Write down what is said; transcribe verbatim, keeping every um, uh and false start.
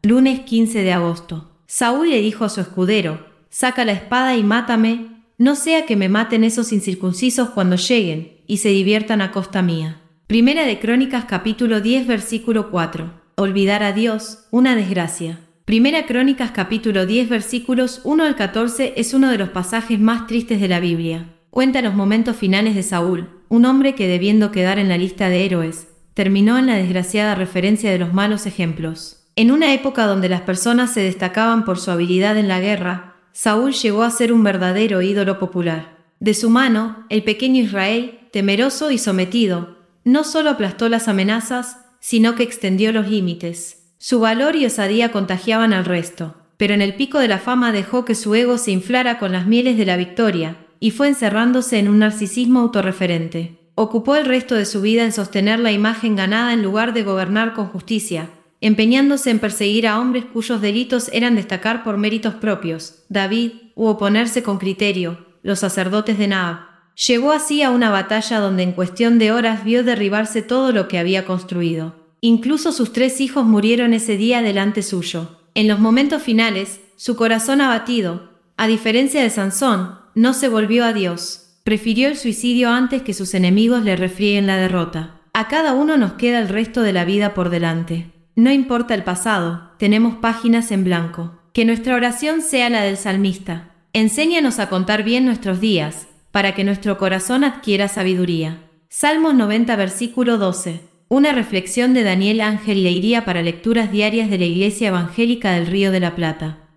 lunes quince de agosto. Saúl le dijo a su escudero: saca la espada y mátame, no sea que me maten esos incircuncisos cuando lleguen, y se diviertan a costa mía. Primera de Crónicas capítulo diez versículo cuatro. Olvidar a Dios, una desgracia. Primera Crónicas capítulo diez versículos uno al catorce es uno de los pasajes más tristes de la Biblia. Cuenta los momentos finales de Saúl, un hombre que, debiendo quedar en la lista de héroes, terminó en la desgraciada referencia de los malos ejemplos. En una época donde las personas se destacaban por su habilidad en la guerra, Saúl llegó a ser un verdadero ídolo popular. De su mano, el pequeño Israel, temeroso y sometido, no solo aplastó las amenazas, sino que extendió los límites. Su valor y osadía contagiaban al resto, pero en el pico de la fama dejó que su ego se inflara con las mieles de la victoria, y fue encerrándose en un narcisismo autorreferente. Ocupó el resto de su vida en sostener la imagen ganada en lugar de gobernar con justicia, empeñándose en perseguir a hombres cuyos delitos eran destacar por méritos propios, David, u oponerse con criterio, los sacerdotes de Naab. Llegó así a una batalla donde en cuestión de horas vio derribarse todo lo que había construido. Incluso sus tres hijos murieron ese día delante suyo. En los momentos finales, su corazón abatido, a diferencia de Sansón, no se volvió a Dios. Prefirió el suicidio antes que sus enemigos le refrieguen la derrota. A cada uno nos queda el resto de la vida por delante. No importa el pasado, tenemos páginas en blanco. Que nuestra oración sea la del salmista. Enséñanos a contar bien nuestros días, para que nuestro corazón adquiera sabiduría. Salmos noventa versículo doce. Una reflexión de Daniel Ángel Leiría para lecturas diarias de la Iglesia Evangélica del Río de la Plata.